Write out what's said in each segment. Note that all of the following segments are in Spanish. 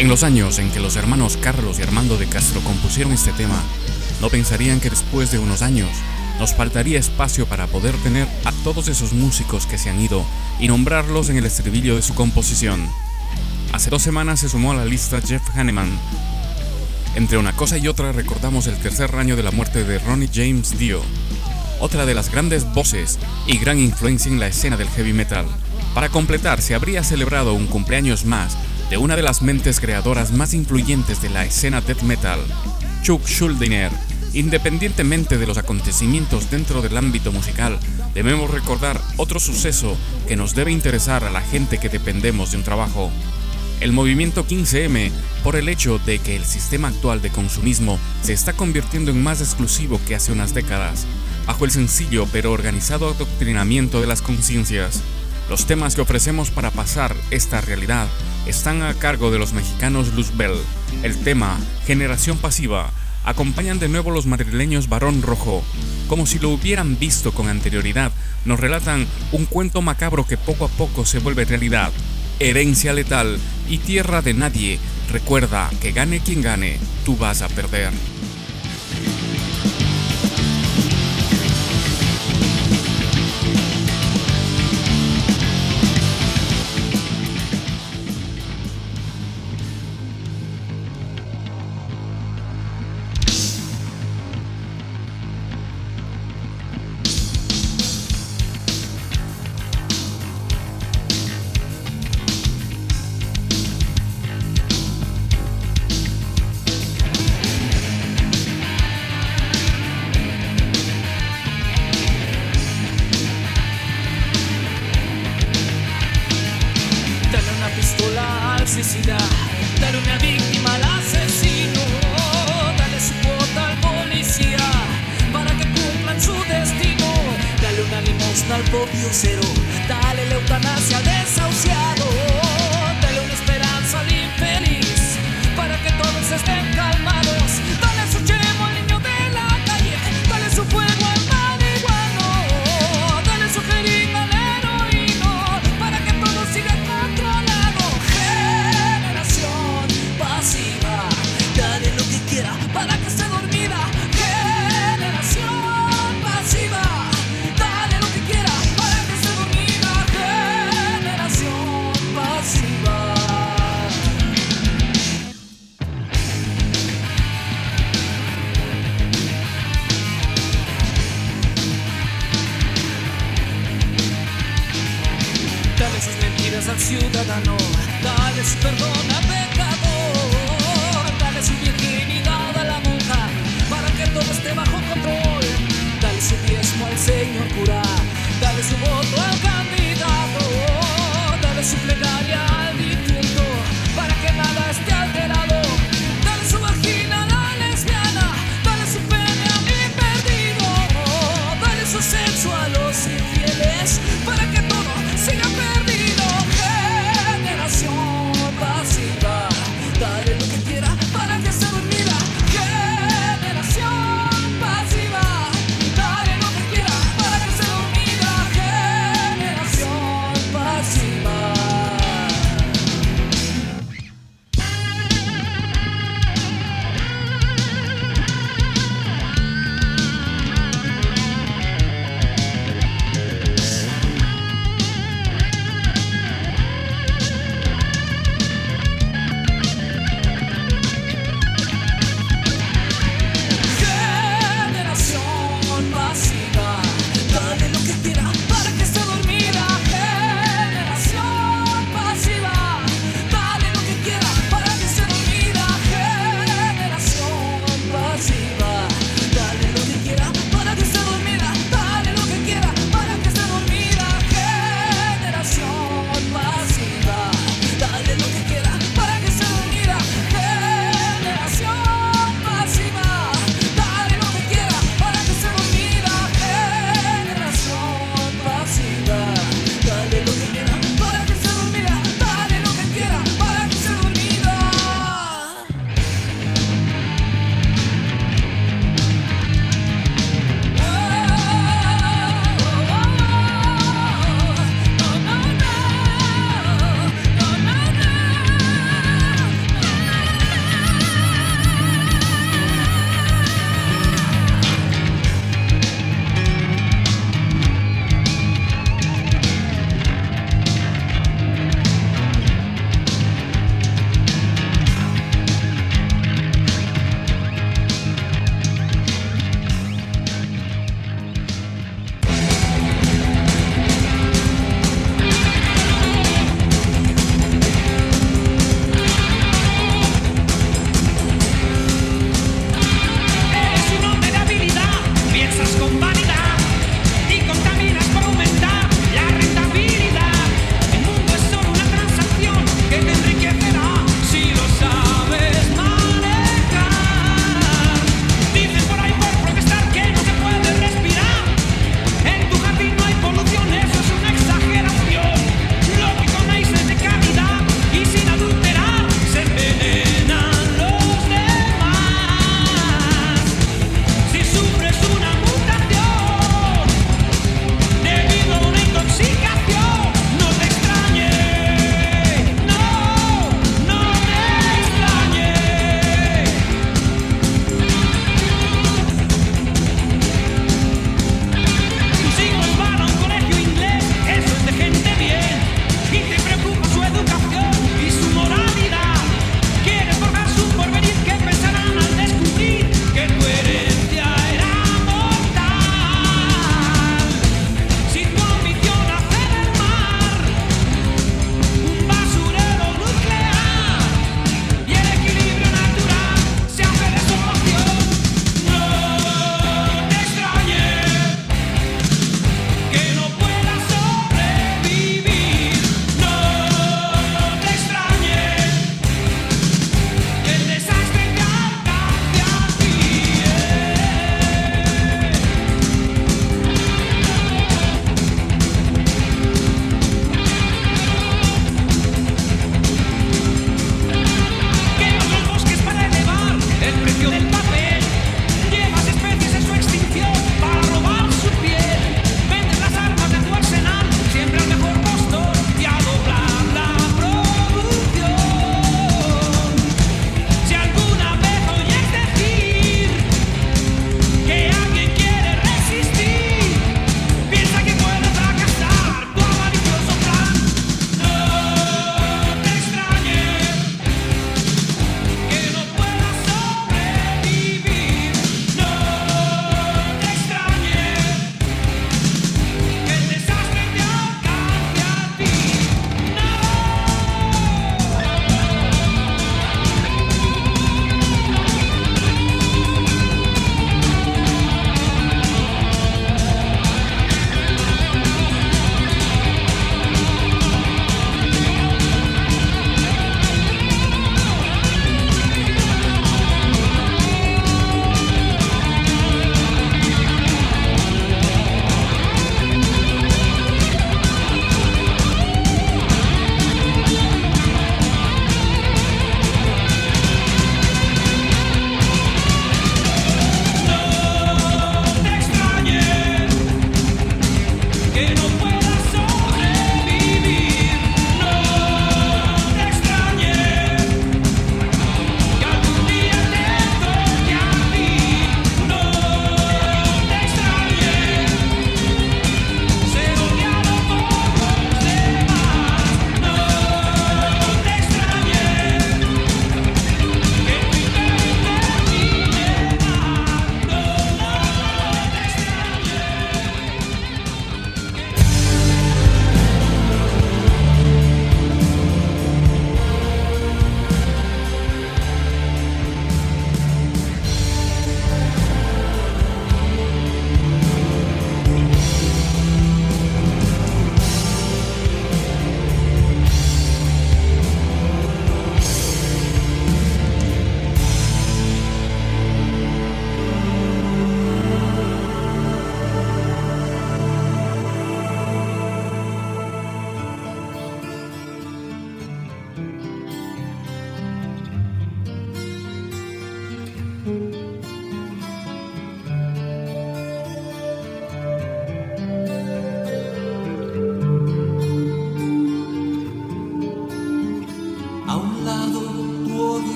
En los años en que los hermanos Carlos y Armando de Castro compusieron este tema, no pensarían que después de unos años nos faltaría espacio para poder tener a todos esos músicos que se han ido y nombrarlos en el estribillo de su composición. Hace 2 semanas se sumó a la lista Jeff Hanneman. Entre una cosa y otra recordamos el tercer año de la muerte de Ronnie James Dio, otra de las grandes voces y gran influencia en la escena del heavy metal. Para completar, se habría celebrado un cumpleaños más de una de las mentes creadoras más influyentes de la escena death metal, Chuck Schuldiner. Independientemente de los acontecimientos dentro del ámbito musical, debemos recordar otro suceso que nos debe interesar a la gente que dependemos de un trabajo. El movimiento 15M, por el hecho de que el sistema actual de consumismo se está convirtiendo en más exclusivo que hace unas décadas, bajo el sencillo pero organizado adoctrinamiento de las conciencias. Los temas que ofrecemos para pasar esta realidad están a cargo de los mexicanos Luzbel. El tema Generación Pasiva acompañan de nuevo los madrileños Barón Rojo. Como si lo hubieran visto con anterioridad, nos relatan un cuento macabro que poco a poco se vuelve realidad. Herencia letal y tierra de nadie. Recuerda que gane quien gane, tú vas a perder. Dale una víctima al asesino, dale su cuota al policía para que cumplan su destino. Dale una limosna al pordiosero, dale la eutanasia al desahuciado, dale una esperanza al infeliz para que todos estén calmados. Dale su chemo al niño de la calle, dale su fuego al marihuano, dale su jeringa al heroíno para que todo siga controlado. Pasiva, dale lo que quiera para que esté dormida. Generación pasiva, dale lo que quiera para que esté dormida. Generación pasiva. Dale sus mentiras al ciudadano, dale su perdón a pecador, dale su virginidad a la monja para que todo esté bajo control. Dale su diezmo al señor cura, dale su voto al candidato, dale su plegaria al difunto para que nada esté alterado. Dale su vagina a la lesbiana, dale su pene a mi perdido, dale su sexo a los infieles para que todo siga perdido. Generación pasiva,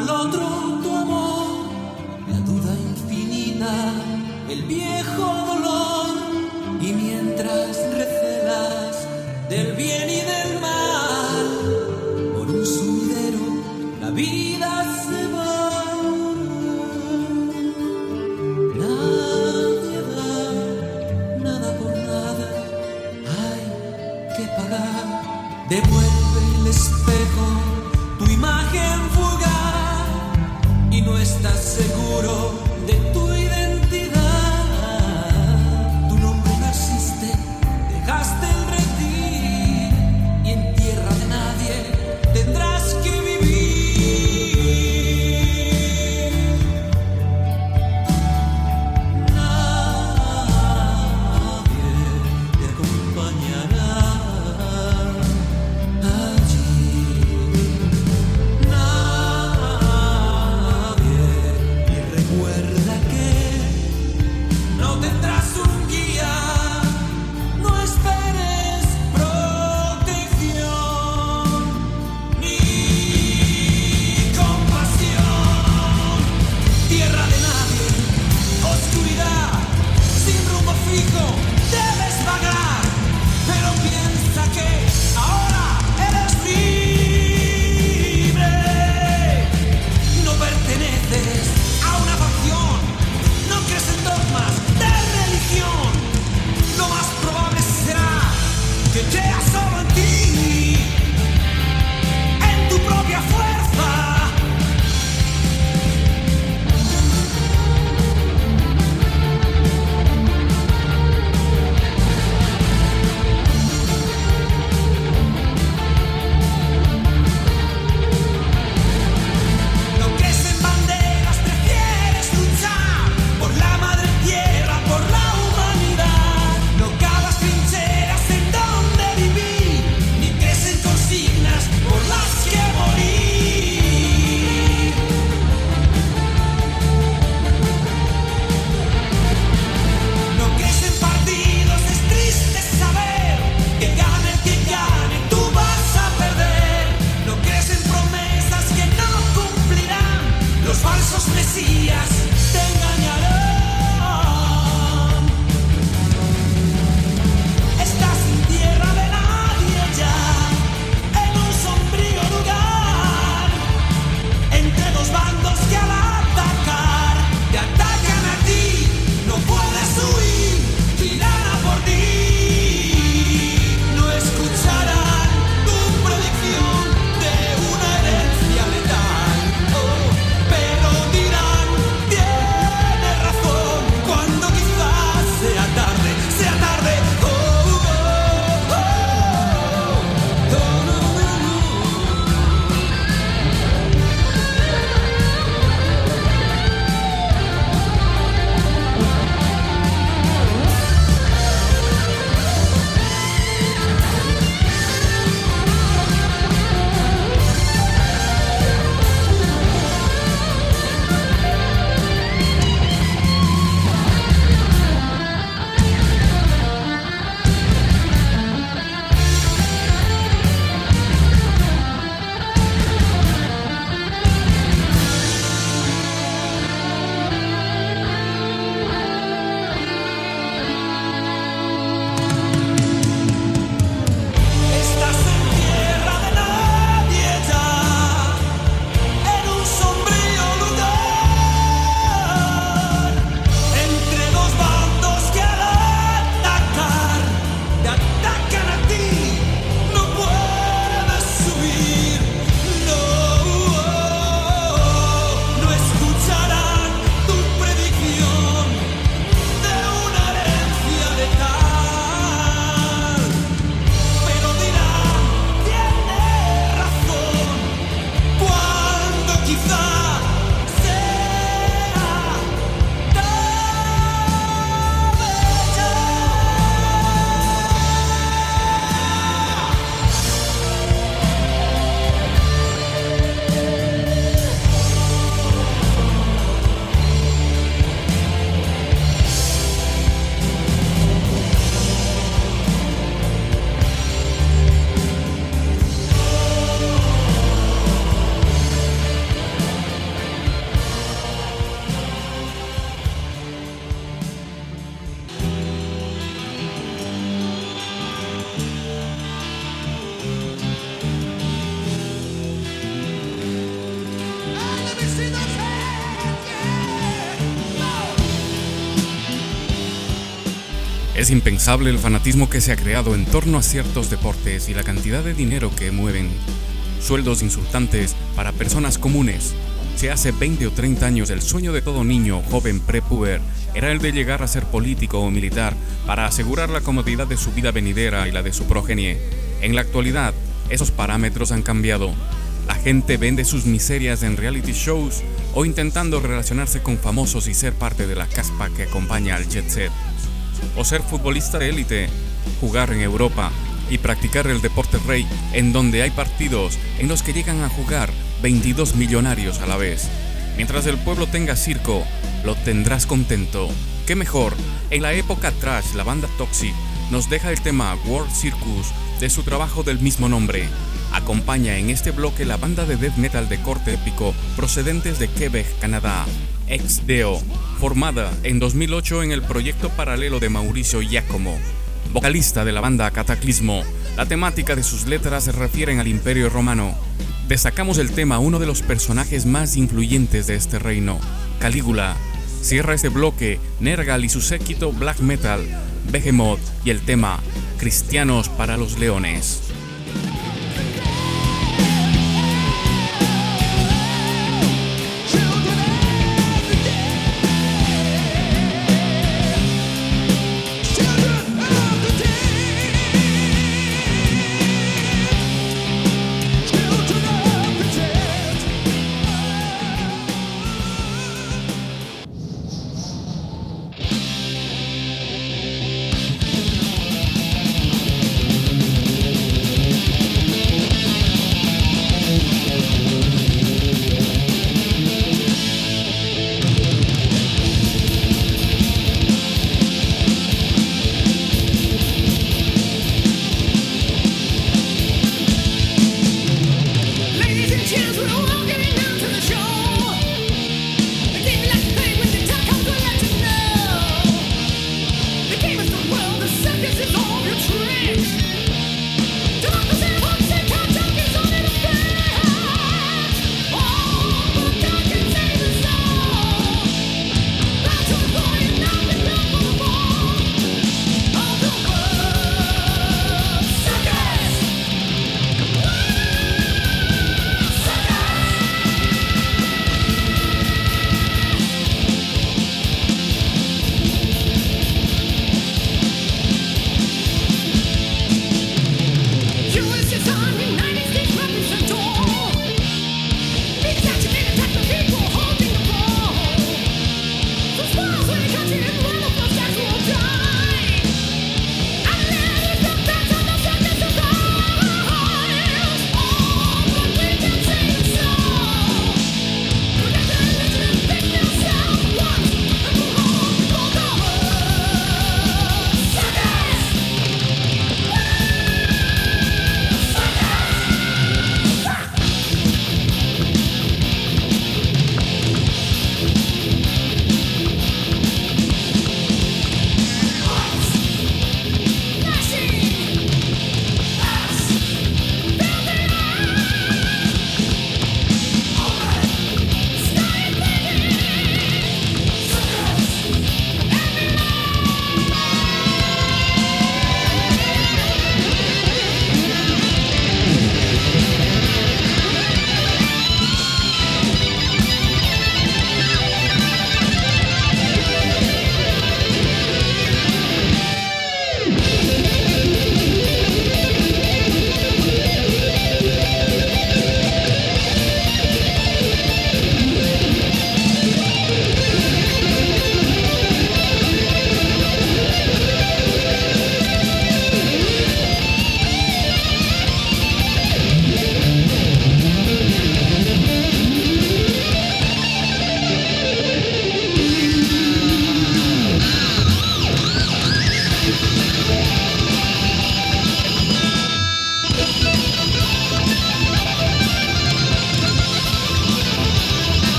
al otro tu amor, la duda infinita, el viejo dolor, y mientras recelas del bien y del mal, por un sumidero la vida se va. Nadie da nada por nada, hay que pagar. Devuelve el espejo tu imagen fugaz y no estás seguro de tu identidad. Tu nombre no existe, dejaste el redil y en tierra de nadie tendrás que vivir. Nadie te acompañará. Ni Es impensable el fanatismo que se ha creado en torno a ciertos deportes y la cantidad de dinero que mueven. Sueldos insultantes para personas comunes. Si hace 20 o 30 años el sueño de todo niño, joven, prepuber, era el de llegar a ser político o militar para asegurar la comodidad de su vida venidera y la de su progenie, en la actualidad esos parámetros han cambiado. La gente vende sus miserias en reality shows o intentando relacionarse con famosos y ser parte de la caspa que acompaña al jet set. O ser futbolista de élite, jugar en Europa y practicar el deporte rey en donde hay partidos en los que llegan a jugar 22 millonarios a la vez. Mientras el pueblo tenga circo, lo tendrás contento. ¿Qué mejor? En la época trash, la banda Toxic nos deja el tema World Circus de su trabajo del mismo nombre. Acompaña en este bloque la banda de death metal de corte épico procedentes de Quebec, Canadá, Ex-Deo, formada en 2008 en el proyecto paralelo de Mauricio Giacomo, vocalista de la banda Cataclismo. La temática de sus letras se refieren al Imperio Romano. Destacamos el tema uno de los personajes más influyentes de este reino, Calígula. Cierra este bloque Nergal y su séquito black metal, Behemoth y el tema Cristianos para los Leones.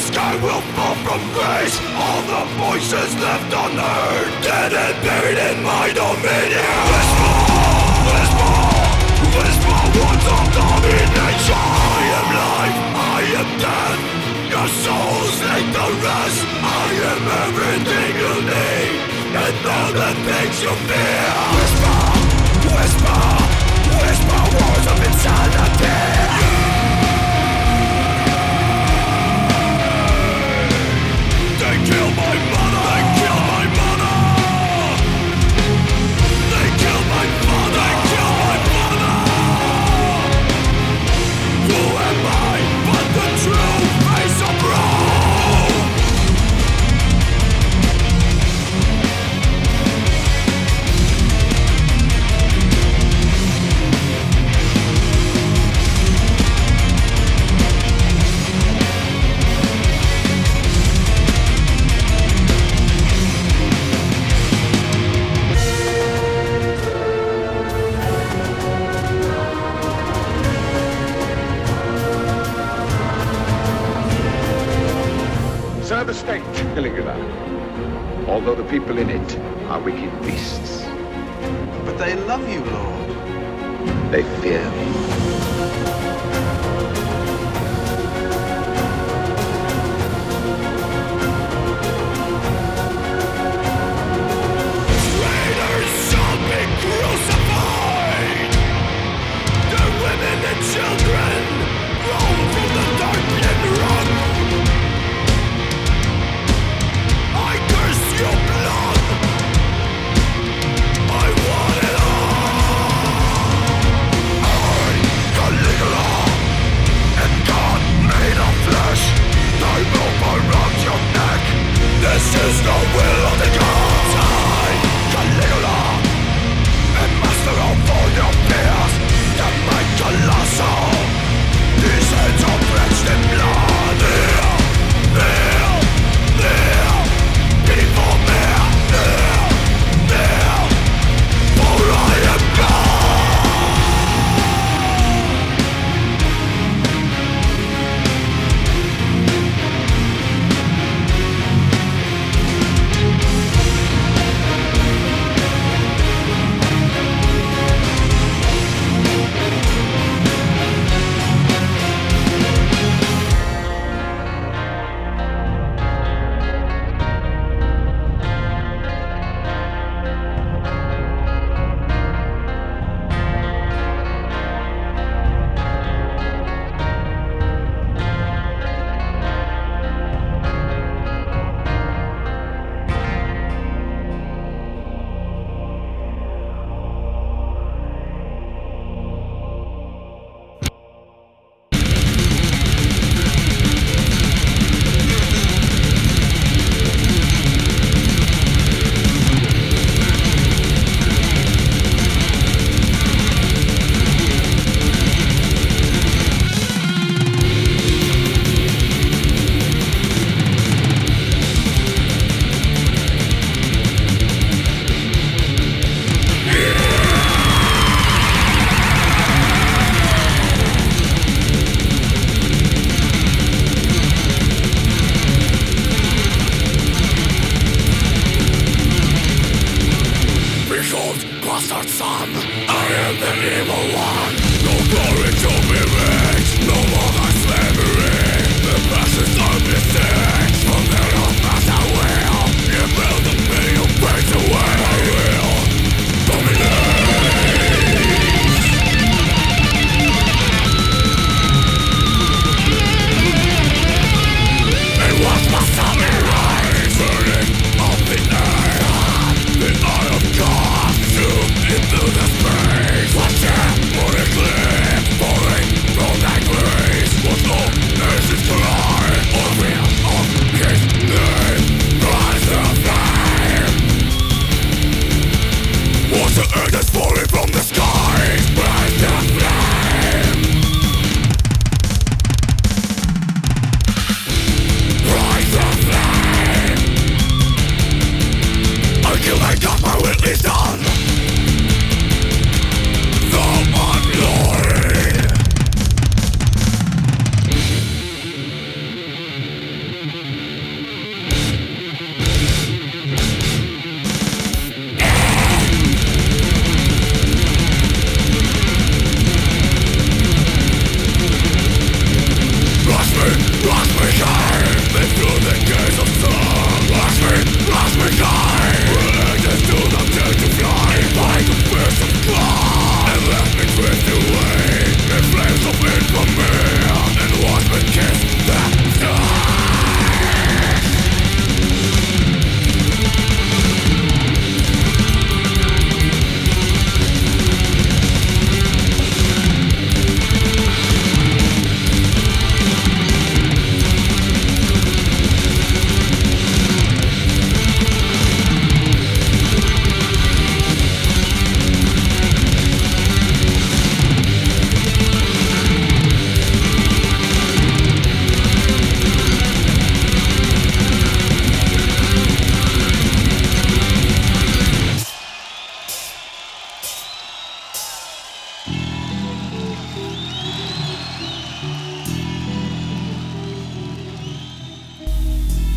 sky will fall from grace. All the voices left unheard, dead and buried in my dominion. Whisper, whisper words of domination. I am life, I am death. Your souls take the rest. I am everything you need, and all the things you fear. Whisper, whisper, whisper words of insanity. They kill my mother, they kill my mother. They kill my father, they kill my father. Who am I but the true face of Rome? Serve a state, Caligula. Although the people in it are wicked beasts. But they love you, Lord. They fear me. Traitors shall be crucified. Their women and children roam through the dark and run. I curse your blood. I want it all. I, Caligula,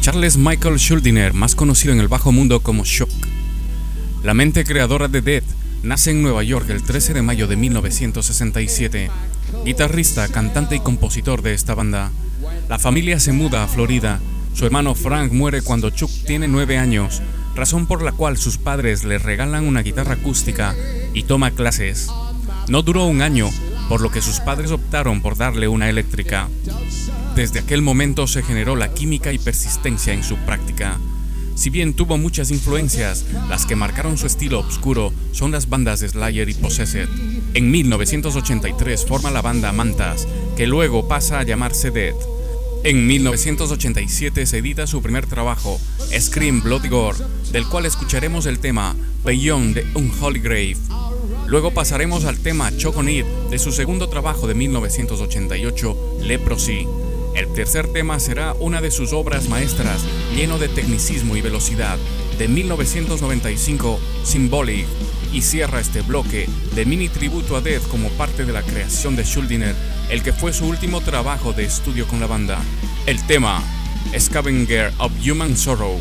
Charles Michael Schuldiner, más conocido en el bajo mundo como Shock. La mente creadora de Death nace en Nueva York el 13 de mayo de 1967. Guitarrista, cantante y compositor de esta banda. La familia se muda a Florida. Su hermano Frank muere cuando Chuck tiene 9 años, razón por la cual sus padres le regalan una guitarra acústica y toma clases. No duró un año, por lo que sus padres optaron por darle una eléctrica. Desde aquel momento se generó la química y persistencia en su práctica. Si bien tuvo muchas influencias, las que marcaron su estilo oscuro son las bandas de Slayer y Possessed. En 1983 forma la banda Mantas, que luego pasa a llamarse Death. En 1987 se edita su primer trabajo, Scream Bloody Gore, del cual escucharemos el tema Beyond the Unholy Grave. Luego pasaremos al tema Choke on It de su segundo trabajo de 1988, Leprosy. El tercer tema será una de sus obras maestras, lleno de tecnicismo y velocidad, de 1995, Symbolic, y cierra este bloque de mini tributo a Death como parte de la creación de Schuldiner, el que fue su último trabajo de estudio con la banda. El tema, Scavenger of Human Sorrow.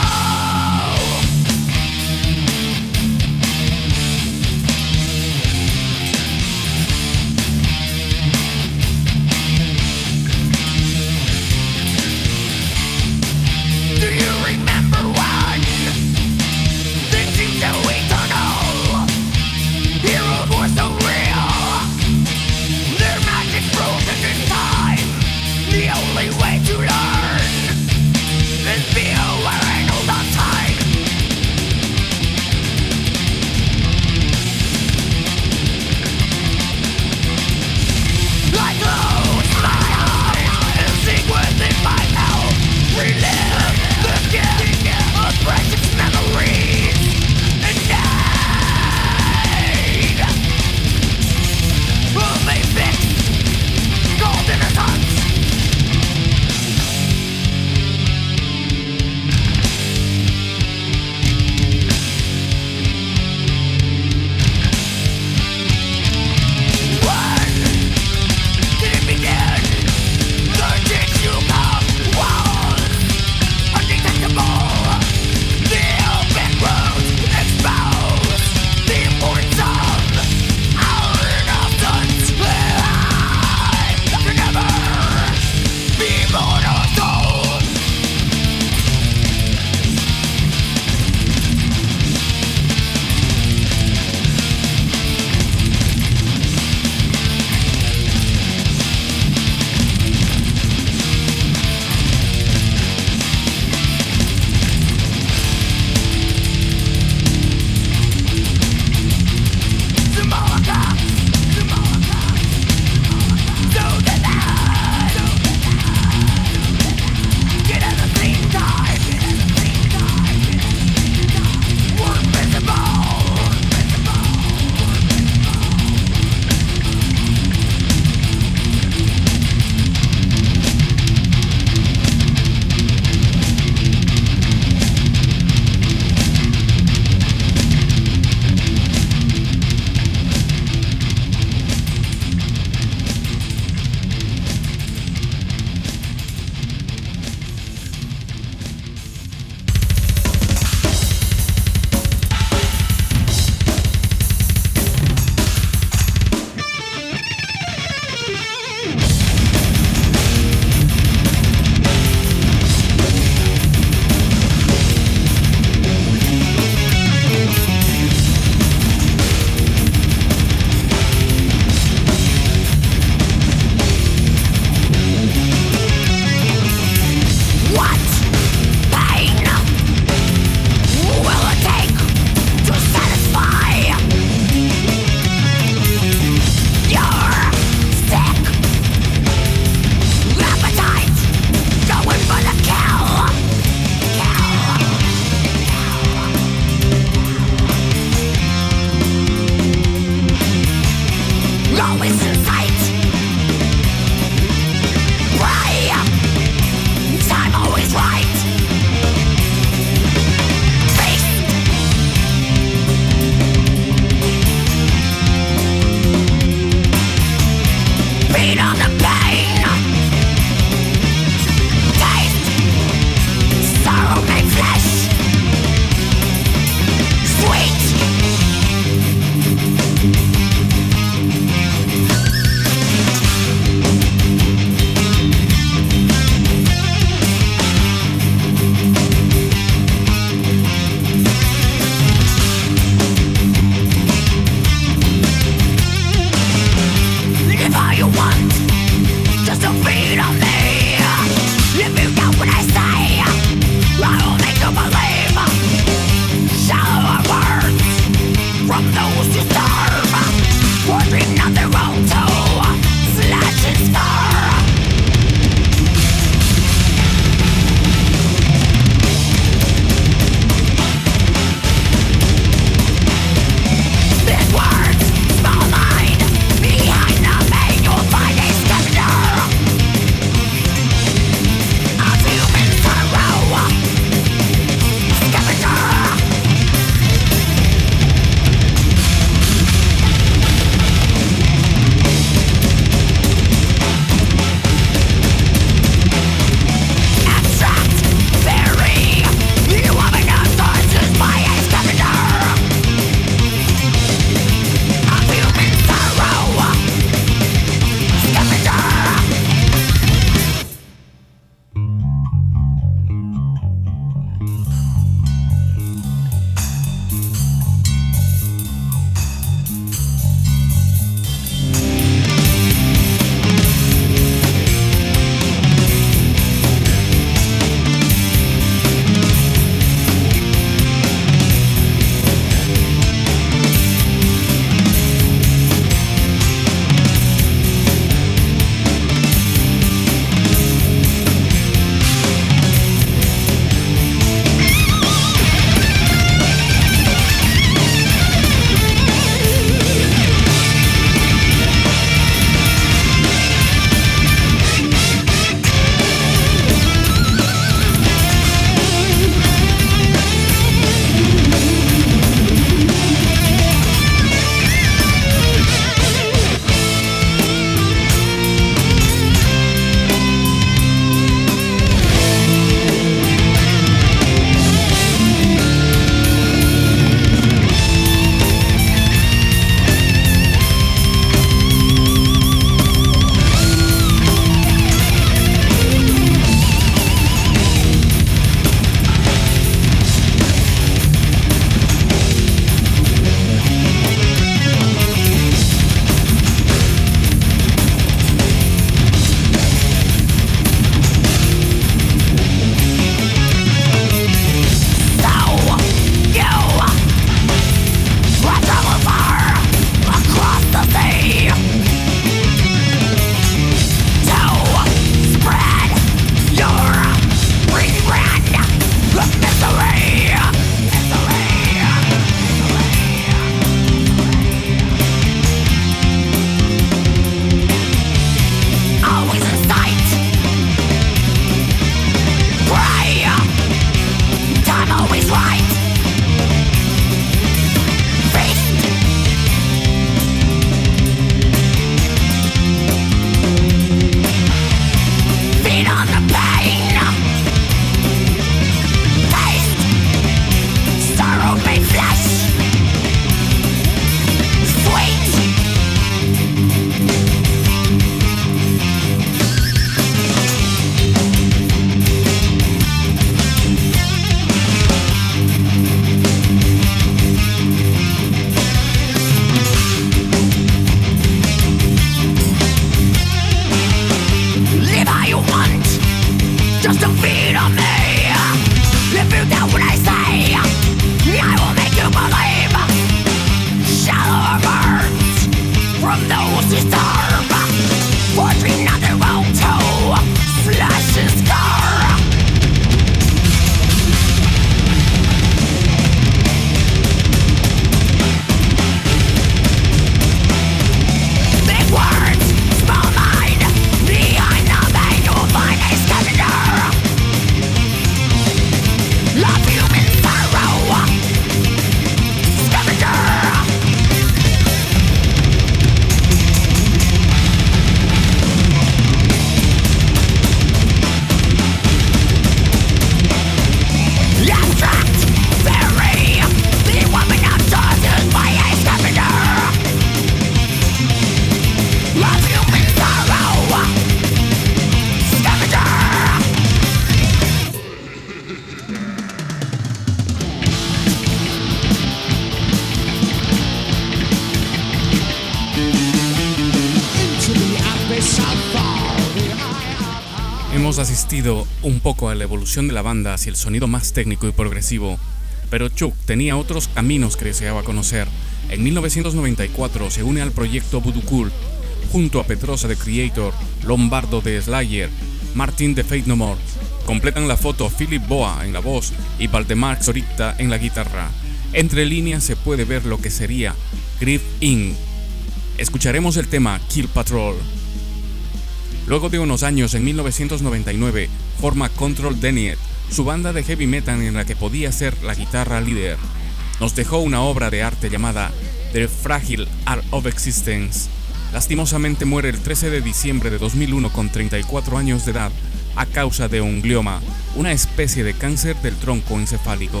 Hemos asistido un poco a la evolución de la banda hacia el sonido más técnico y progresivo, pero Chuck tenía otros caminos que deseaba conocer. En 1994 se une al proyecto Voodoo Cult, junto a Petrosa de Creator, Lombardo de Slayer, Martin de Faith No More. Completan la foto Philip Boa en la voz y Valdemar Zorita en la guitarra. Entre líneas se puede ver lo que sería Grief Inc. Escucharemos el tema Kill Patrol. Luego de unos años, en 1999, forma Control Denied, su banda de heavy metal en la que podía ser la guitarra líder. Nos dejó una obra de arte llamada The Fragile Art of Existence. Lastimosamente muere el 13 de diciembre de 2001 con 34 años de edad a causa de un glioma, una especie de cáncer del tronco encefálico.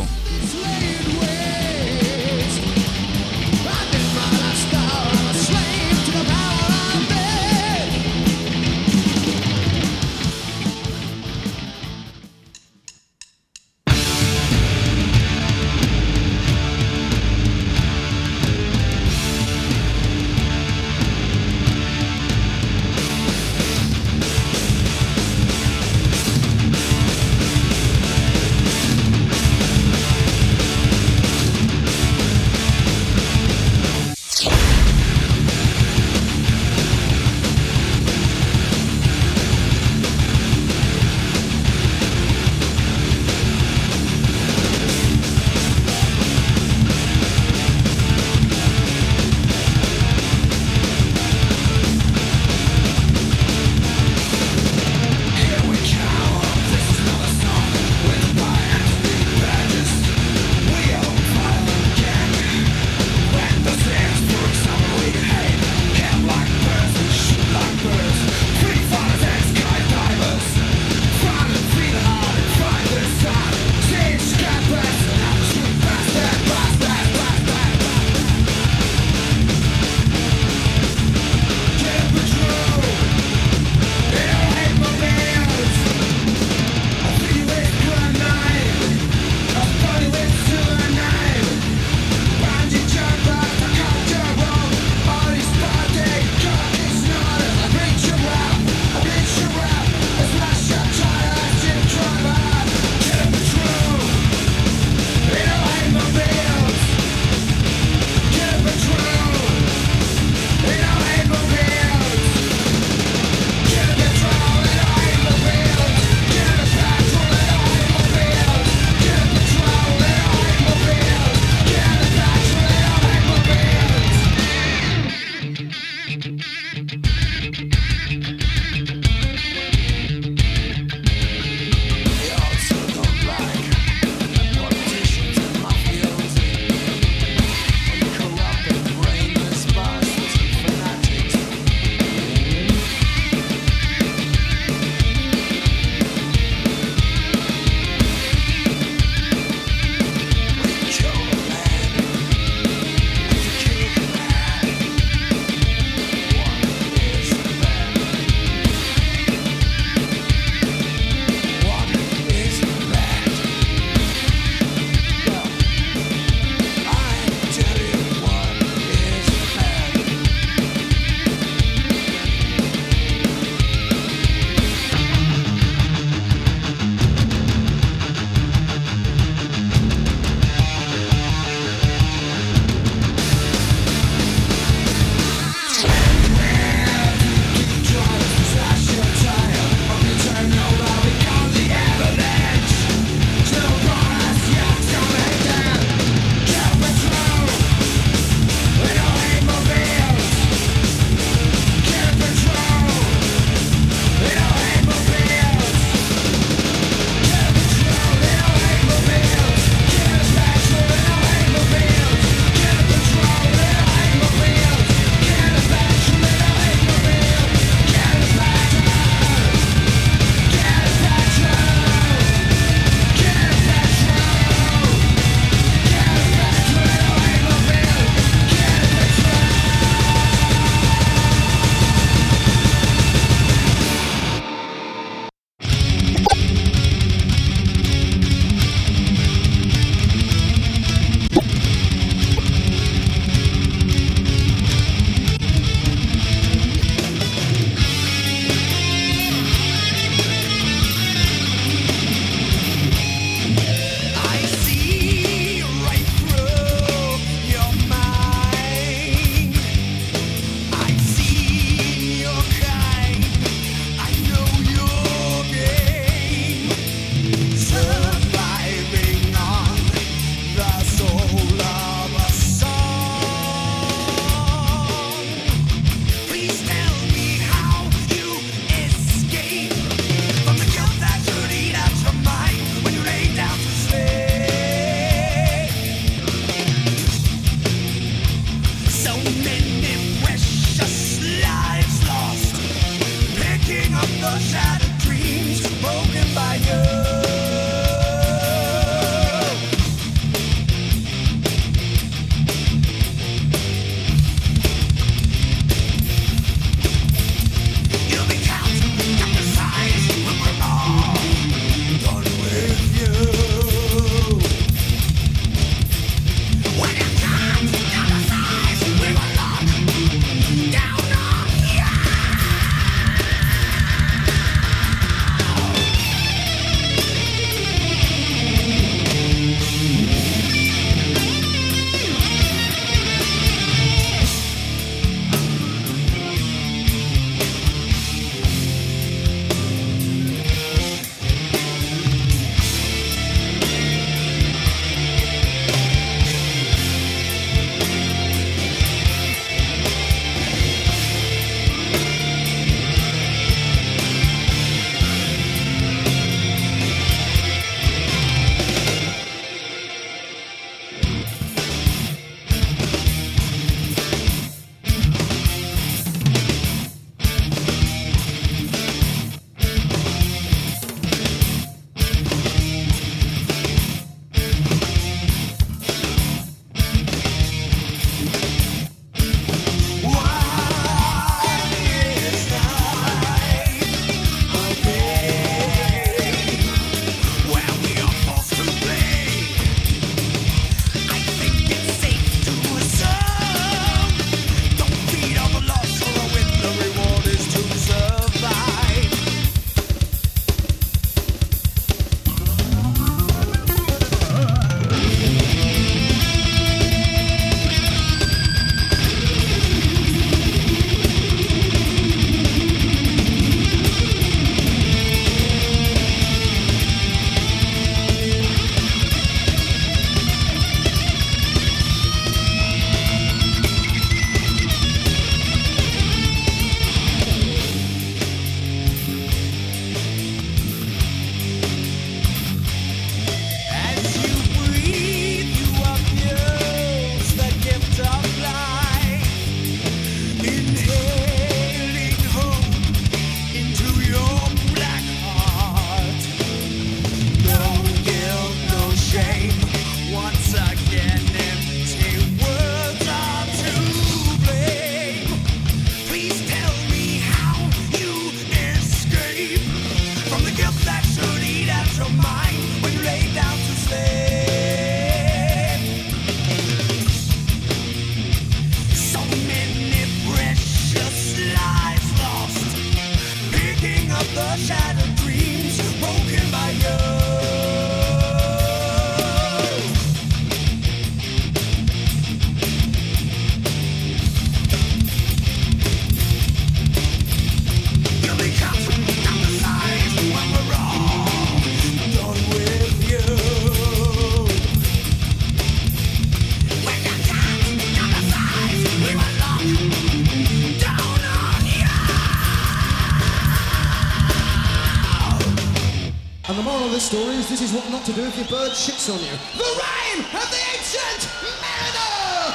moral of the story is this is what not to do if your bird shits on you. The Reign of the Ancient Mariner!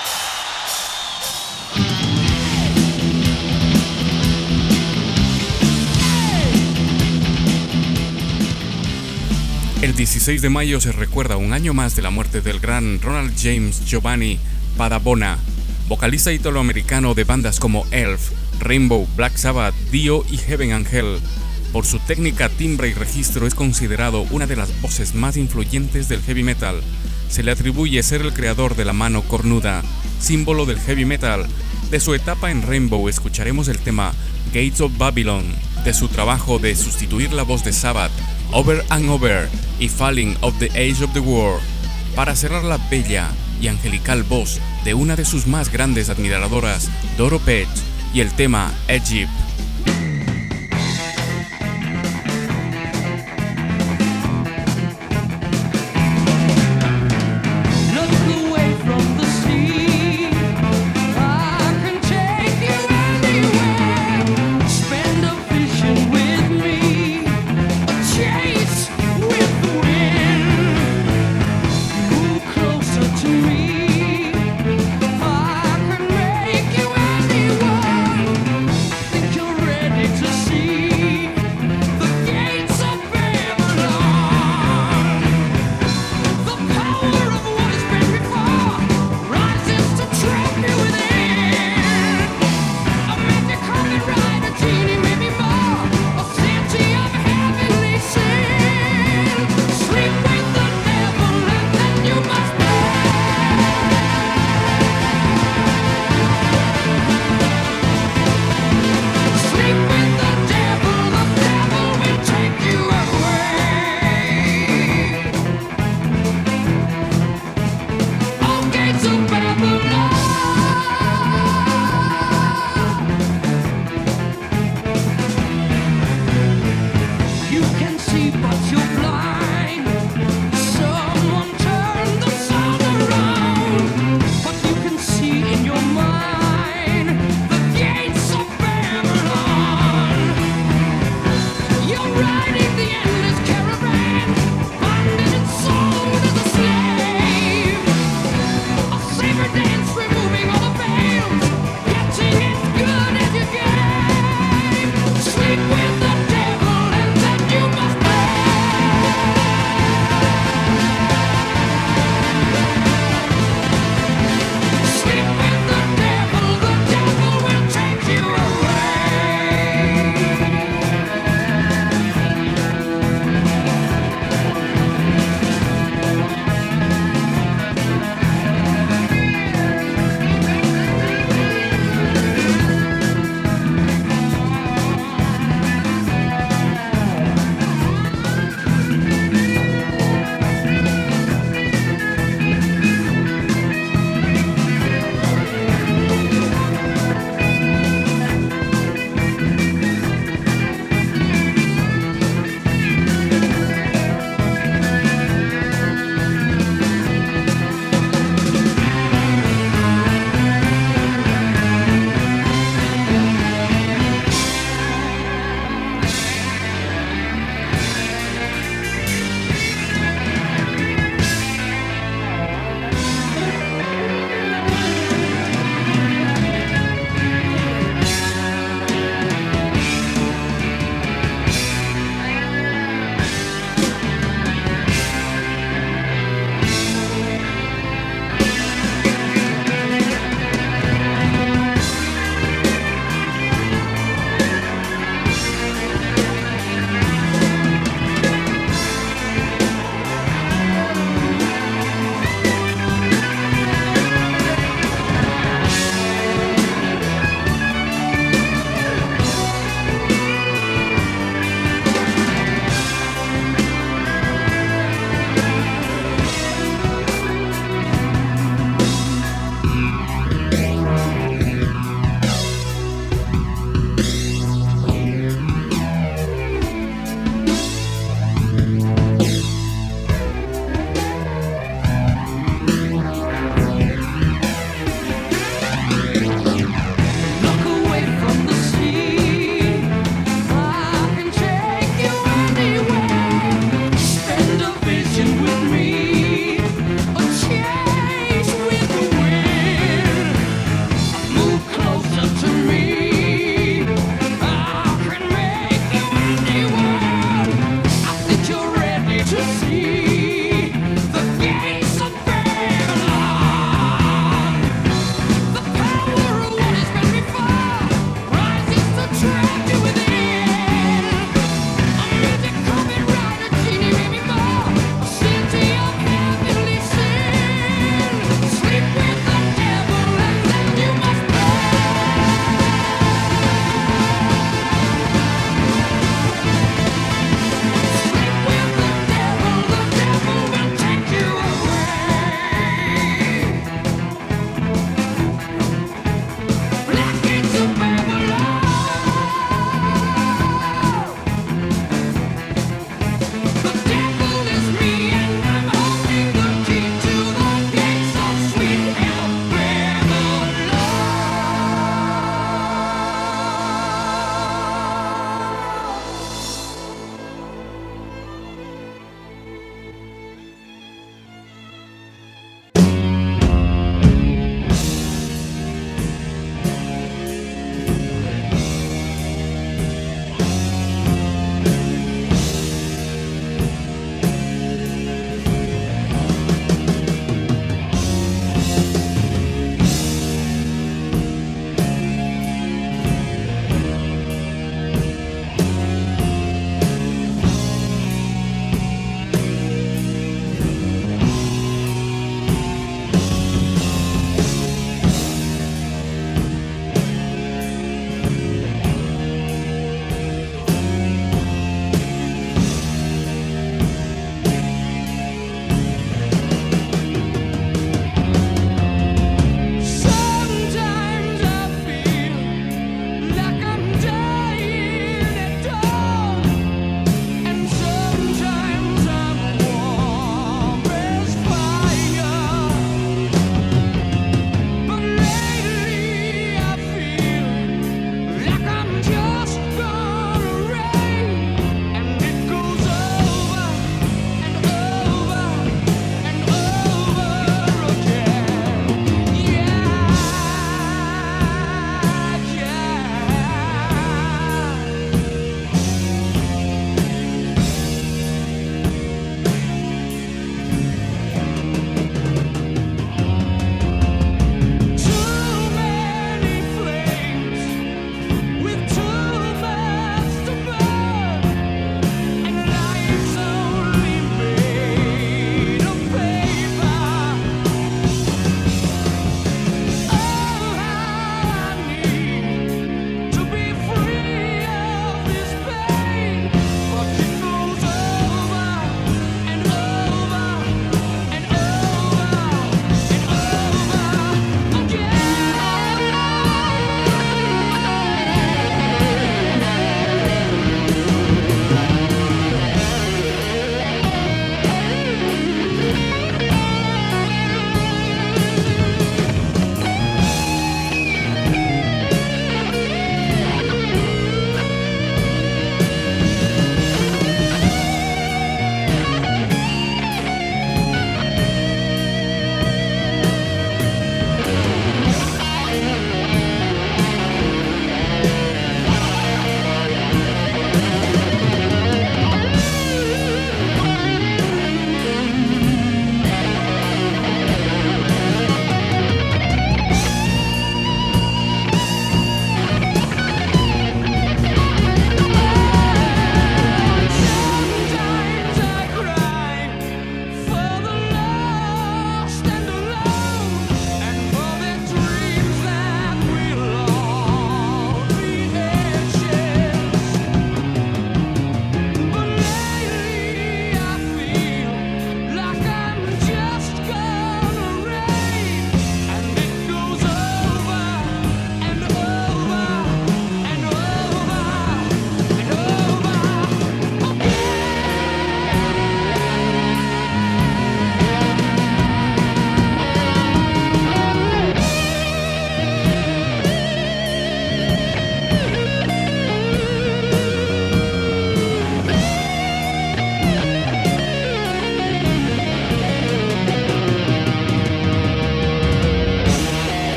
El 16 de mayo se recuerda un año más de la muerte del gran Ronald James Giovanni Padabona, vocalista italoamericano de bandas como Elf, Rainbow, Black Sabbath, Dio y Heaven and Hell. Por su técnica, timbre y registro es considerado una de las voces más influyentes del heavy metal. Se le atribuye ser el creador de la mano cornuda, símbolo del heavy metal. De su etapa en Rainbow escucharemos el tema Gates of Babylon, de su trabajo de sustituir la voz de Sabbath, Over and Over y Falling of the Age of the War, para cerrar la bella y angelical voz de una de sus más grandes admiradoras, Doro Pesch, y el tema Egypt. You're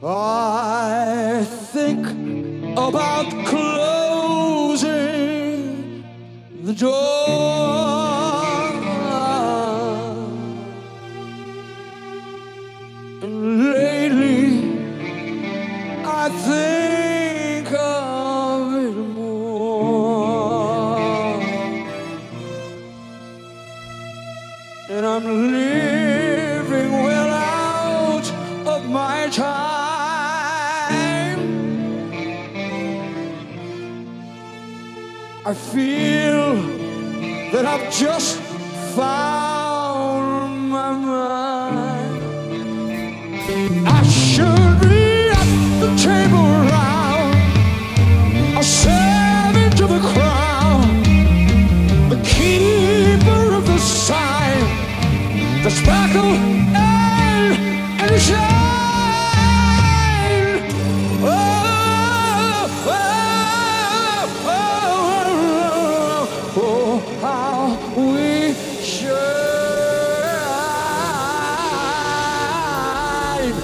I think about closing the door, and lately I think of it more, and I'm living well out of my time. I feel that I've just found my mind. I should be at the table round, a servant of the crown, the keeper of the sign, the sparkle and the shine. Oh, oh, oh, oh, oh, how we shine.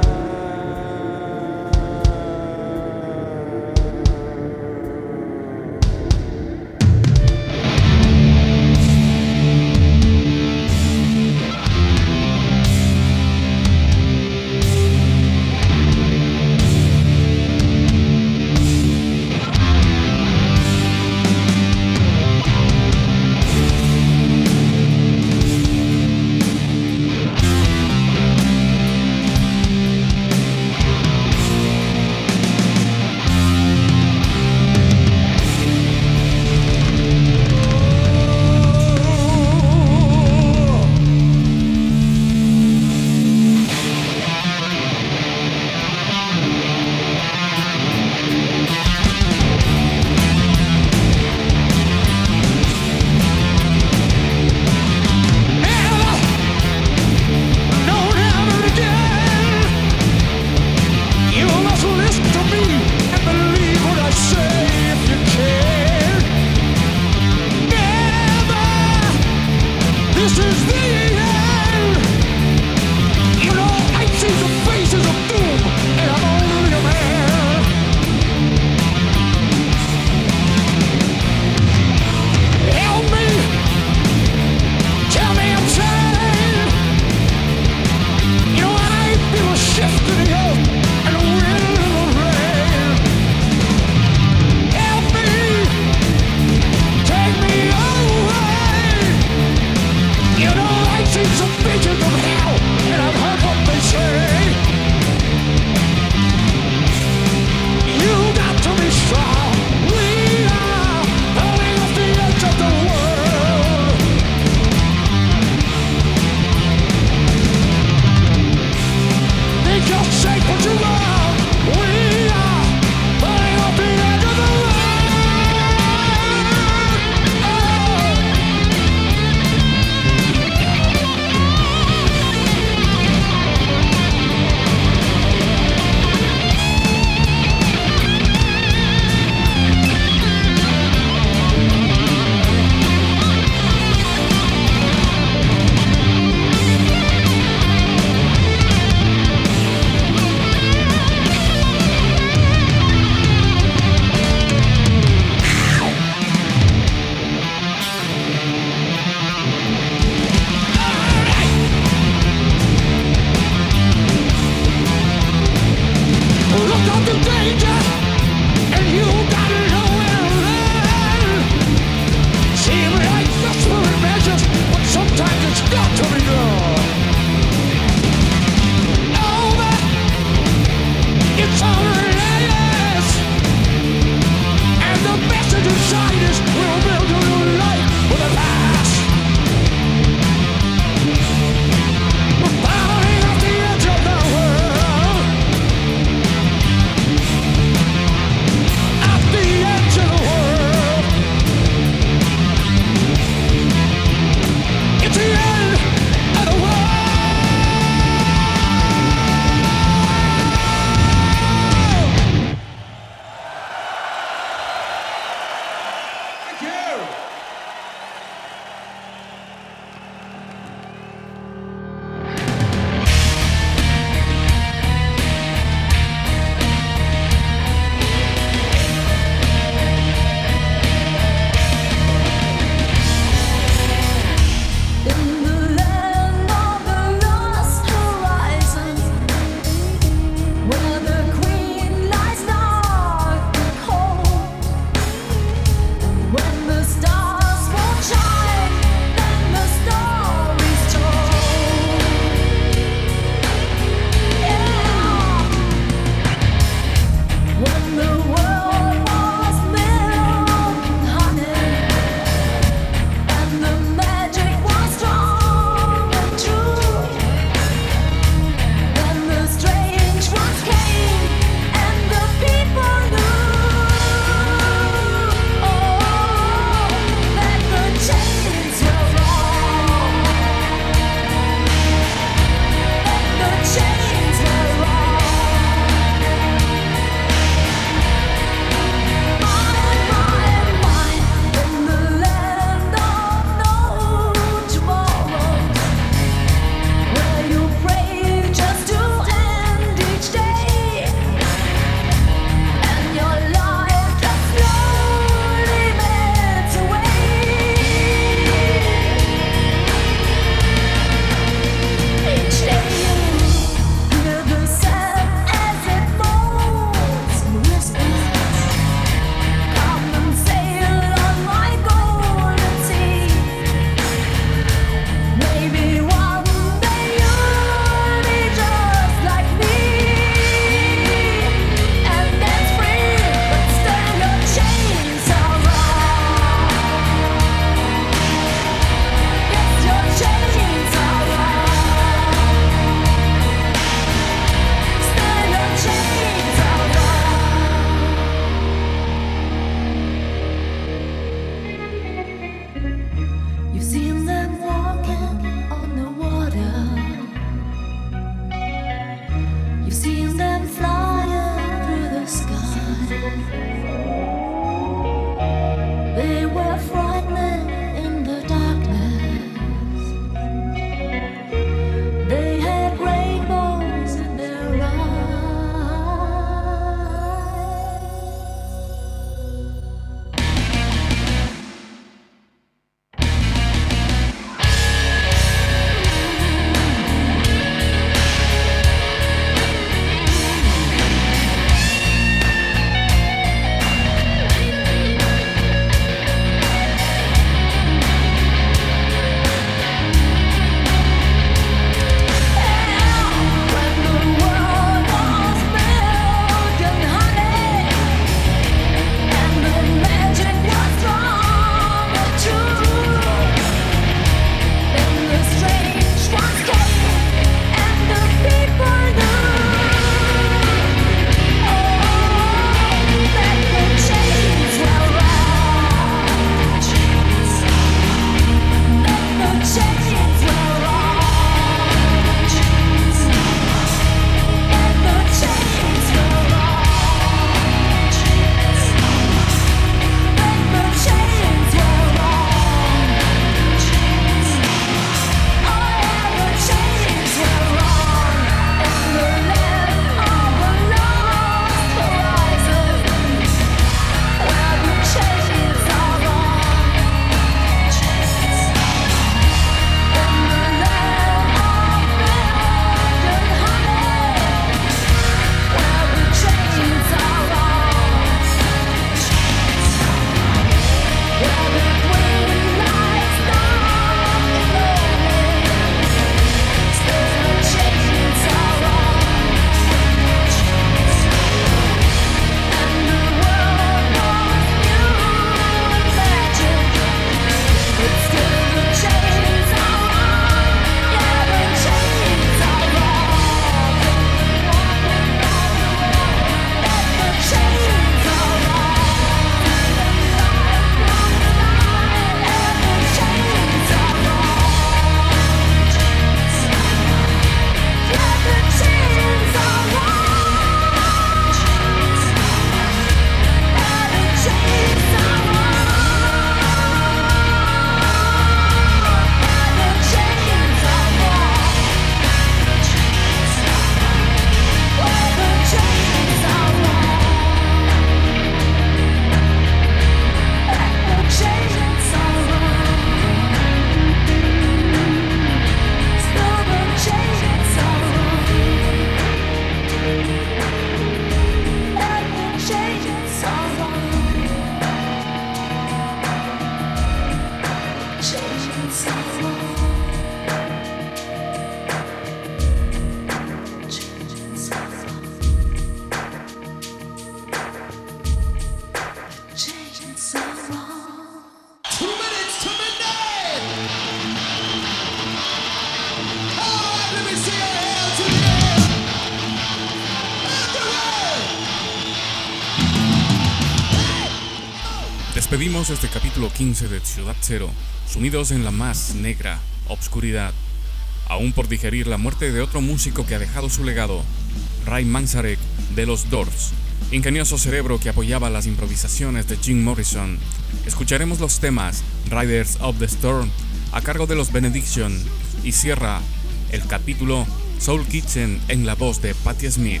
despedimos este capítulo 15 de Ciudad Cero, sumidos en la más negra obscuridad, aún por digerir la muerte de otro músico que ha dejado su legado, Ray Manzarek de los Doors, ingenioso cerebro que apoyaba las improvisaciones de Jim Morrison. Escucharemos los temas Riders of the Storm a cargo de los Benediction y cierra el capítulo Soul Kitchen en la voz de Patti Smith.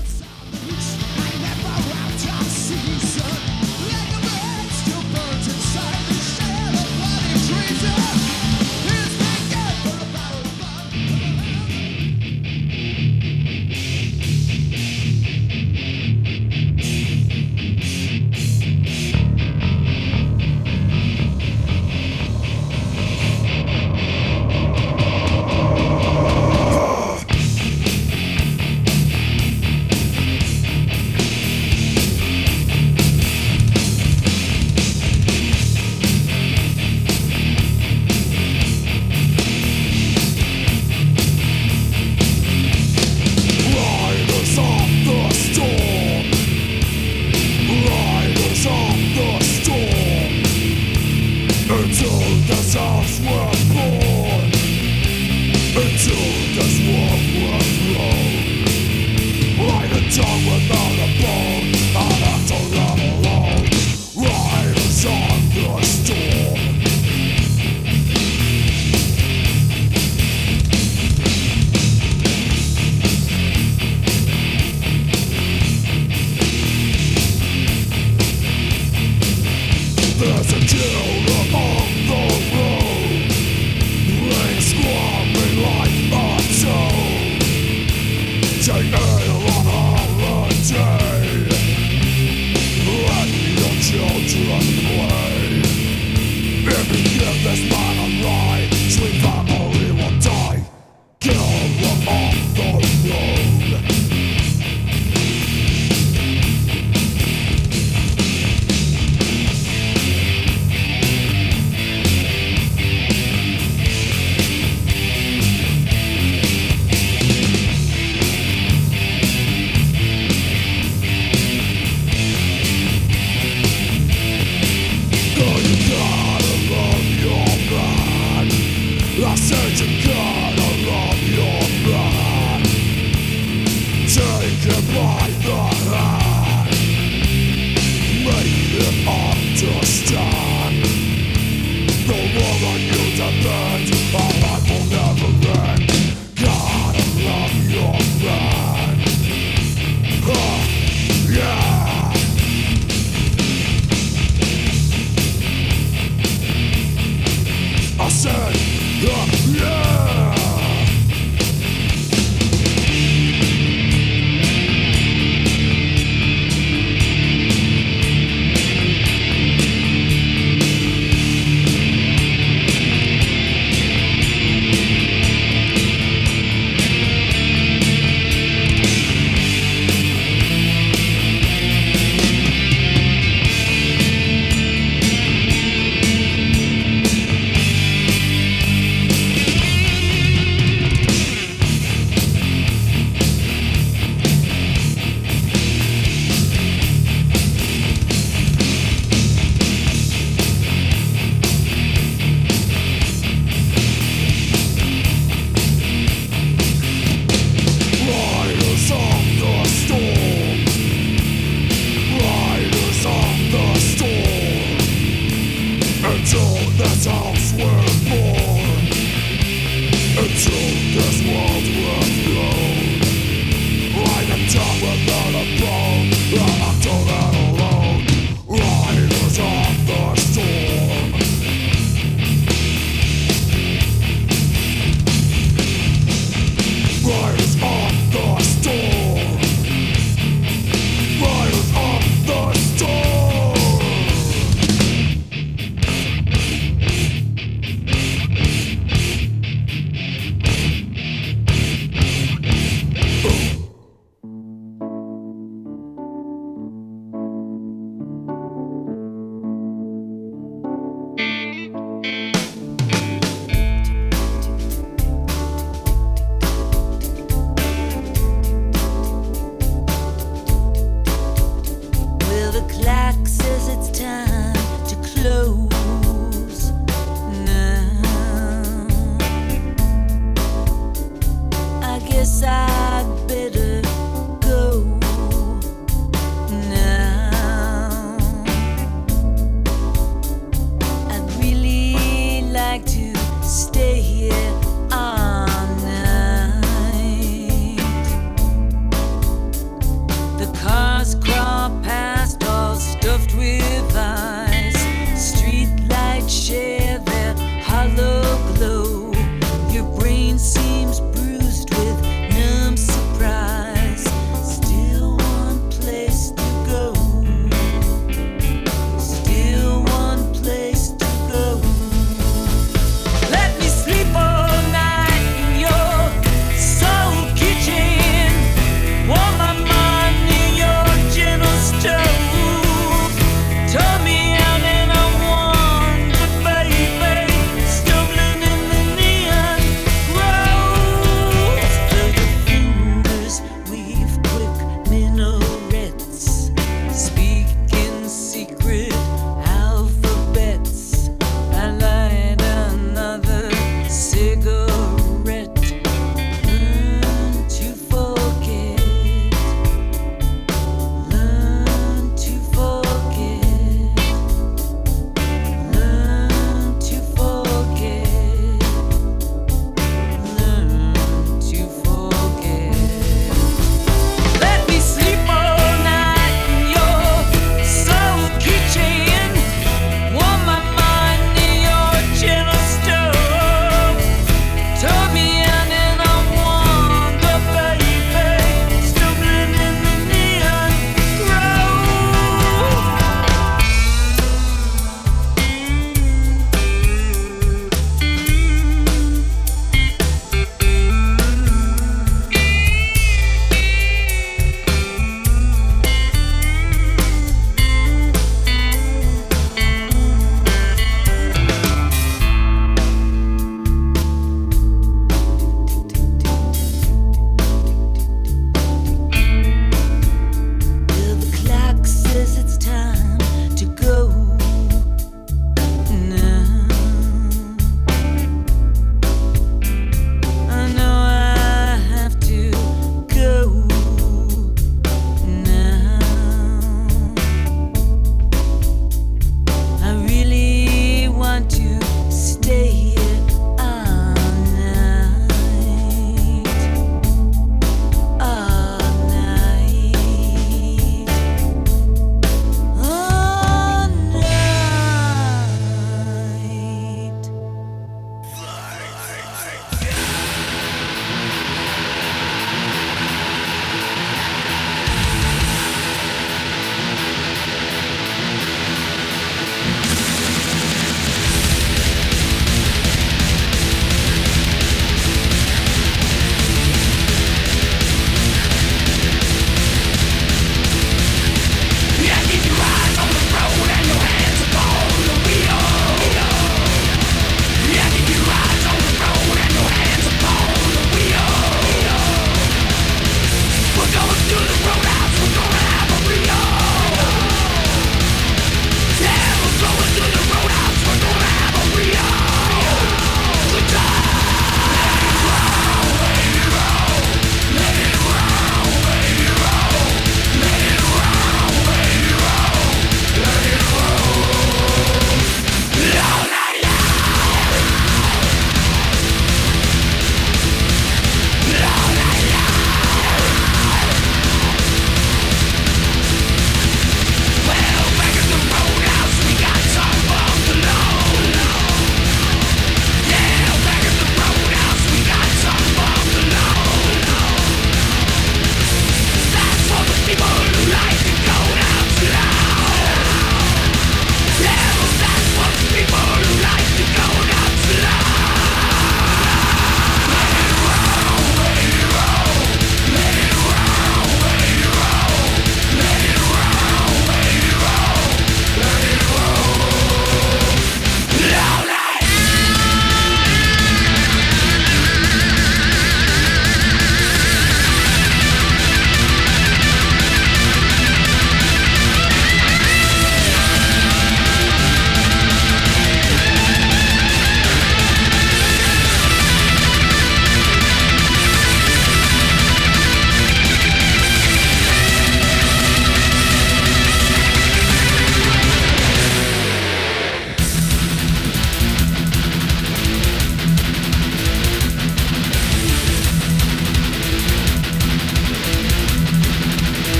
By the hand, made it up to stop.